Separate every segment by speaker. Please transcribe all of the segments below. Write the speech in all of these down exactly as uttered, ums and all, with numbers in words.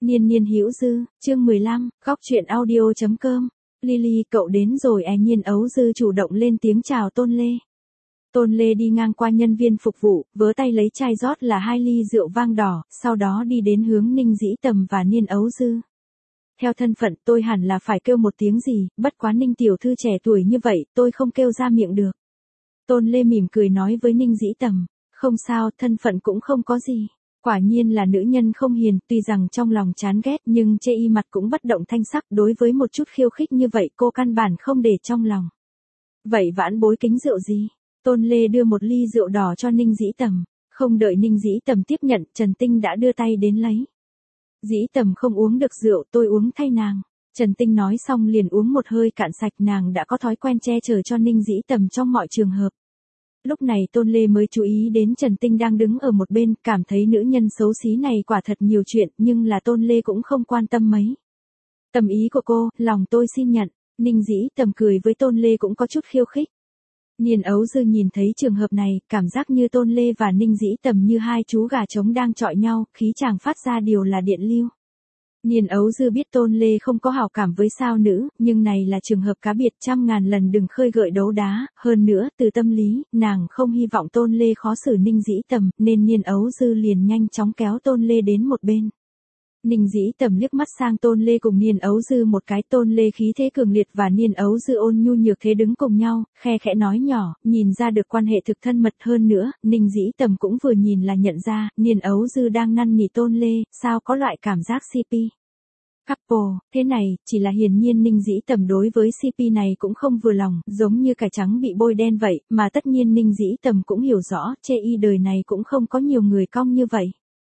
Speaker 1: Niên niên hữu dư, chương mười lăm, góc truyện audio.com. Lily, cậu đến rồi à? Nhiên ấu dư chủ động lên tiếng chào Tôn Lê. Tôn Lê đi ngang qua nhân viên phục vụ, vớ tay lấy chai rót là hai ly rượu vang đỏ, sau đó đi đến hướng Ninh Dĩ Tầm và Niên ấu dư. Theo thân phận tôi hẳn là phải kêu một tiếng gì, bất quá Ninh tiểu thư trẻ tuổi như vậy, tôi không kêu ra miệng được. Tôn Lê mỉm cười nói với Ninh Dĩ Tầm, không sao, thân phận cũng không có gì. Quả nhiên là nữ nhân không hiền, tuy rằng trong lòng chán ghét nhưng chê y mặt cũng bất động thanh sắc, đối với một chút khiêu khích như vậy cô căn bản không để trong lòng. Vậy vãn bối kính rượu gì? Tôn Lê đưa một ly rượu đỏ cho Ninh Dĩ Tầm, không đợi Ninh Dĩ Tầm tiếp nhận, Trần Tinh đã đưa tay đến lấy. Dĩ Tầm không uống được rượu, tôi uống thay nàng. Trần Tinh nói xong liền uống một hơi cạn sạch, nàng đã có thói quen che chở cho Ninh Dĩ Tầm trong mọi trường hợp. Lúc này Tôn Lê mới chú ý đến Trần Tinh đang đứng ở một bên, cảm thấy nữ nhân xấu xí này quả thật nhiều chuyện, nhưng là Tôn Lê cũng không quan tâm mấy. Tâm ý của cô, lòng tôi xin nhận. Ninh Dĩ Tầm cười với Tôn Lê cũng có chút khiêu khích. Niên ấu dư nhìn thấy trường hợp này, cảm giác như Tôn Lê và Ninh Dĩ Tầm như hai chú gà trống đang chọi nhau, khí chàng phát ra điều là điện lưu. Niên ấu dư biết Tôn Lê không có hảo cảm với sao nữ, nhưng này là trường hợp cá biệt, trăm ngàn lần đừng khơi gợi đấu đá, hơn nữa, từ tâm lý, nàng không hy vọng Tôn Lê khó xử Ninh Dĩ Tầm, nên Niên ấu dư liền nhanh chóng kéo Tôn Lê đến một bên. Ninh Dĩ Tầm liếc mắt sang Tôn Lê cùng Niên ấu dư một cái, Tôn Lê khí thế cường liệt và Niên ấu dư ôn nhu nhược thế đứng cùng nhau, khe khẽ nói nhỏ, nhìn ra được quan hệ thực thân mật hơn nữa, Ninh Dĩ Tầm cũng vừa nhìn là nhận ra, Niên ấu dư đang năn nỉ Tôn Lê, sao có loại cảm giác xê pê. Couple, thế này, chỉ là hiển nhiên Ninh Dĩ Tầm đối với xê pê này cũng không vừa lòng, giống như cải trắng bị bôi đen vậy, mà tất nhiên Ninh Dĩ Tầm cũng hiểu rõ, chê y đời này cũng không có nhiều người cong như vậy.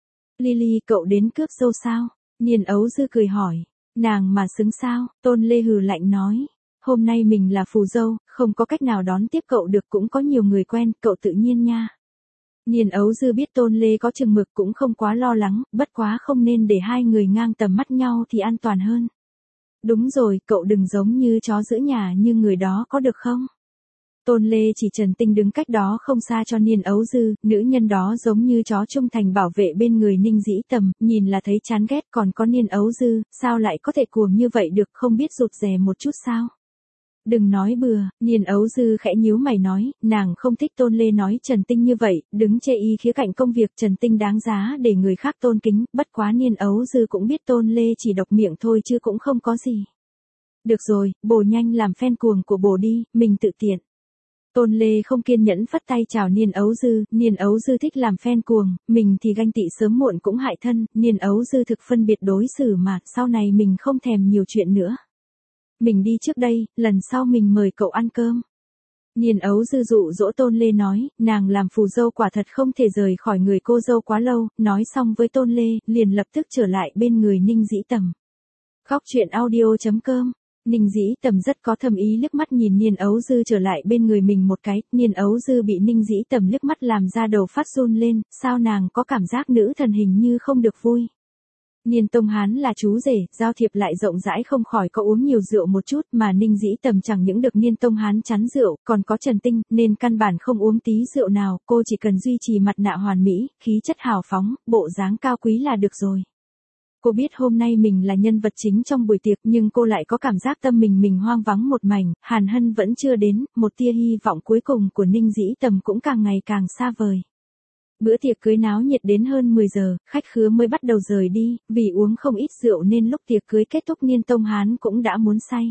Speaker 1: Lily, cậu đến cướp dâu sao? Niên ấu dư cười hỏi. Nàng mà xứng sao? Tôn Lê hừ lạnh nói. Hôm nay mình là phù dâu, không có cách nào đón tiếp cậu được, cũng có nhiều người quen, cậu tự nhiên nha. Niên ấu dư biết Tôn Lê có chừng mực cũng không quá lo lắng, bất quá không nên để hai người ngang tầm mắt nhau thì an toàn hơn. Đúng rồi, cậu đừng giống như chó giữ nhà như người đó có được không? Tôn Lê chỉ Trần Tinh đứng cách đó không xa cho Niên ấu dư, nữ nhân đó giống như chó trung thành bảo vệ bên người Ninh Dĩ Tầm, nhìn là thấy chán ghét, còn có Niên ấu dư, sao lại có thể cuồng như vậy được, không biết rụt rè một chút sao? Đừng nói bừa, Niên ấu dư khẽ nhíu mày nói, nàng không thích Tôn Lê nói Trần Tinh như vậy, đứng chê y khía cạnh công việc Trần Tinh đáng giá để người khác tôn kính, bất quá Niên ấu dư cũng biết Tôn Lê chỉ độc miệng thôi chứ cũng không có gì. Được rồi, bồ nhanh làm fan cuồng của bồ đi, mình tự tiện. Tôn Lê không kiên nhẫn phất tay chào Niên ấu dư, Niên ấu dư thích làm fan cuồng, mình thì ganh tị sớm muộn cũng hại thân, Niên ấu dư thực phân biệt đối xử mà, sau này mình không thèm nhiều chuyện nữa. Mình đi trước đây, lần sau mình mời cậu ăn cơm. Niên ấu dư dụ dỗ Tôn Lê nói, nàng làm phù dâu quả thật không thể rời khỏi người cô dâu quá lâu, nói xong với Tôn Lê, liền lập tức trở lại bên người Ninh Dĩ Tầm. Góc truyện audio.com. Ninh Dĩ Tầm rất có thâm ý liếc mắt nhìn Niên ấu dư trở lại bên người mình một cái, Niên ấu dư bị Ninh Dĩ Tầm liếc mắt làm ra đầu phát run lên, sao nàng có cảm giác nữ thần hình như không được vui. Niên Tông Hán là chú rể, giao thiệp lại rộng rãi không khỏi có uống nhiều rượu một chút, mà Ninh Dĩ Tầm chẳng những được Niên Tông Hán chắn rượu, còn có Trần Tinh, nên căn bản không uống tí rượu nào, cô chỉ cần duy trì mặt nạ hoàn mỹ, khí chất hào phóng, bộ dáng cao quý là được rồi. Cô biết hôm nay mình là nhân vật chính trong buổi tiệc, nhưng cô lại có cảm giác tâm mình mình hoang vắng một mảnh, Hàn Hân vẫn chưa đến, một tia hy vọng cuối cùng của Ninh Dĩ Tầm cũng càng ngày càng xa vời. Bữa tiệc cưới náo nhiệt đến hơn mười giờ, khách khứa mới bắt đầu rời đi, vì uống không ít rượu nên lúc tiệc cưới kết thúc Niên Tông Hán cũng đã muốn say.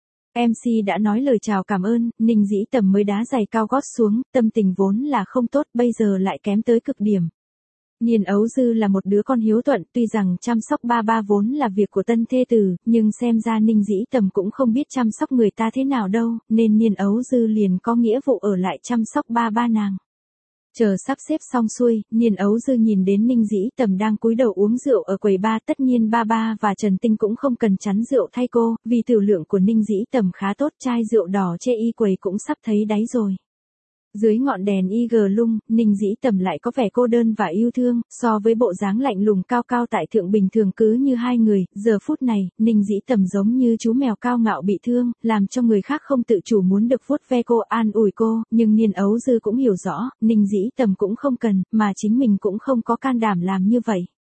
Speaker 1: em xê đã nói lời chào cảm ơn, Ninh Dĩ Tầm mới đá giày cao gót xuống, tâm tình vốn là không tốt, bây giờ lại kém tới cực điểm. Niên ấu dư là một đứa con hiếu thuận, tuy rằng chăm sóc ba ba vốn là việc của tân thê tử, nhưng xem ra Ninh Dĩ Tầm cũng không biết chăm sóc người ta thế nào đâu, nên Niên ấu dư liền có nghĩa vụ ở lại chăm sóc ba ba nàng. Chờ sắp xếp xong xuôi, Niên ấu dư nhìn đến Ninh Dĩ Tầm đang cúi đầu uống rượu ở quầy bar, tất nhiên ba ba và Trần Tinh cũng không cần chắn rượu thay cô, vì tiểu lượng của Ninh Dĩ Tầm khá tốt, chai rượu đỏ chê y quầy cũng sắp thấy đáy rồi. Dưới ngọn đèn i giê lung, Ninh Dĩ Tầm lại có vẻ cô đơn và yêu thương, so với bộ dáng lạnh lùng cao cao tại thượng bình thường cứ như hai người, giờ phút này, Ninh Dĩ Tầm giống như chú mèo cao ngạo bị thương, làm cho người khác không tự chủ muốn được vuốt ve cô, an ủi cô, nhưng Niên ấu dư cũng hiểu rõ, Ninh Dĩ Tầm cũng không cần, mà chính mình cũng không có can đảm làm như vậy.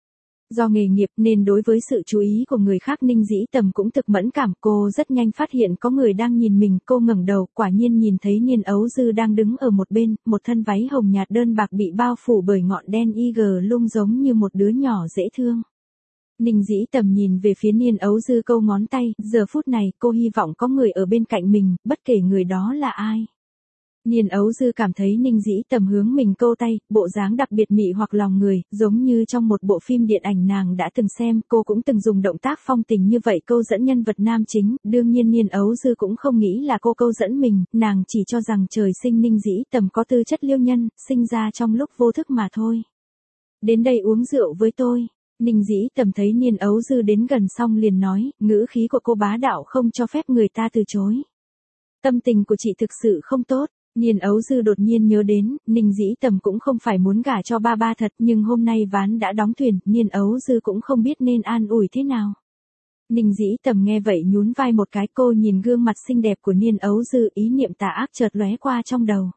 Speaker 1: Do nghề nghiệp nên đối với sự chú ý của người khác Ninh Dĩ Tầm cũng thực mẫn cảm, cô rất nhanh phát hiện có người đang nhìn mình, cô ngẩng đầu, quả nhiên nhìn thấy Niên Ấu Dư đang đứng ở một bên, một thân váy hồng nhạt đơn bạc bị bao phủ bởi ngọn đen y gờ lung giống như một đứa nhỏ dễ thương. Ninh Dĩ Tầm nhìn về phía Niên Ấu Dư câu ngón tay, giờ phút này cô hy vọng có người ở bên cạnh mình, bất kể người đó là ai. Niên Ấu Dư cảm thấy Ninh Dĩ Tầm hướng mình câu tay, bộ dáng đặc biệt mị hoặc lòng người, giống như trong một bộ phim điện ảnh nàng đã từng xem, cô cũng từng dùng động tác phong tình như vậy câu dẫn nhân vật nam chính, đương nhiên Niên Ấu Dư cũng không nghĩ là cô câu dẫn mình, nàng chỉ cho rằng trời sinh Ninh Dĩ Tầm có tư chất liêu nhân, sinh ra trong lúc vô thức mà thôi. Đến đây uống rượu với tôi. Ninh Dĩ Tầm thấy Niên Ấu Dư đến gần xong liền nói, ngữ khí của cô bá đạo không cho phép người ta từ chối. Tâm tình của chị thực sự không tốt. Niên Ấu Dư đột nhiên nhớ đến, Ninh Dĩ Tầm cũng không phải muốn gả cho ba ba thật, nhưng hôm nay ván đã đóng thuyền, Niên Ấu Dư cũng không biết nên an ủi thế nào. Ninh Dĩ Tầm nghe vậy nhún vai một cái, cô nhìn gương mặt xinh đẹp của Niên Ấu Dư, ý niệm tà ác chợt lóe qua trong đầu.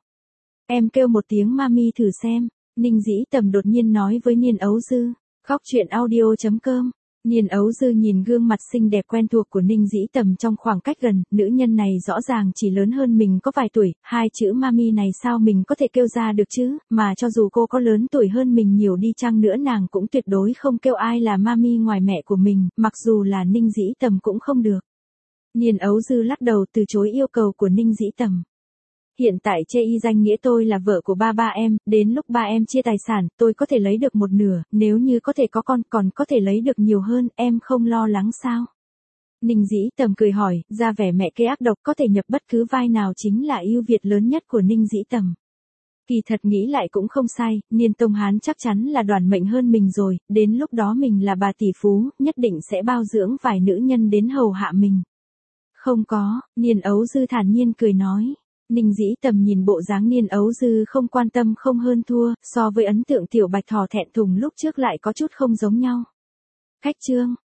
Speaker 1: Em kêu một tiếng mami thử xem, Ninh Dĩ Tầm đột nhiên nói với Niên Ấu Dư. Góc truyện audio chấm com. Niên Ấu Dư nhìn gương mặt xinh đẹp quen thuộc của Ninh Dĩ Tầm trong khoảng cách gần, nữ nhân này rõ ràng chỉ lớn hơn mình có vài tuổi, hai chữ mami này sao mình có thể kêu ra được chứ, mà cho dù cô có lớn tuổi hơn mình nhiều đi chăng nữa nàng cũng tuyệt đối không kêu ai là mami ngoài mẹ của mình, mặc dù là Ninh Dĩ Tầm cũng không được. Niên Ấu Dư lắc đầu từ chối yêu cầu của Ninh Dĩ Tầm. Hiện tại chê y danh nghĩa tôi là vợ của ba ba em, đến lúc ba em chia tài sản, tôi có thể lấy được một nửa, nếu như có thể có con còn có thể lấy được nhiều hơn, em không lo lắng sao? Ninh Dĩ Tầm cười hỏi, ra vẻ mẹ kế ác độc có thể nhập bất cứ vai nào chính là ưu việt lớn nhất của Ninh Dĩ Tầm. Kỳ thật nghĩ lại cũng không sai, Niên Tông Hán chắc chắn là đoản mệnh hơn mình rồi, đến lúc đó mình là bà tỷ phú, nhất định sẽ bao dưỡng vài nữ nhân đến hầu hạ mình. Không có, Niên Ấu Dư thản nhiên cười nói. Ninh Dĩ Tầm nhìn bộ dáng Niên Ấu Dư không quan tâm không hơn thua, so với ấn tượng tiểu bạch thỏ thẹn thùng lúc trước lại có chút không giống nhau. Khách trương,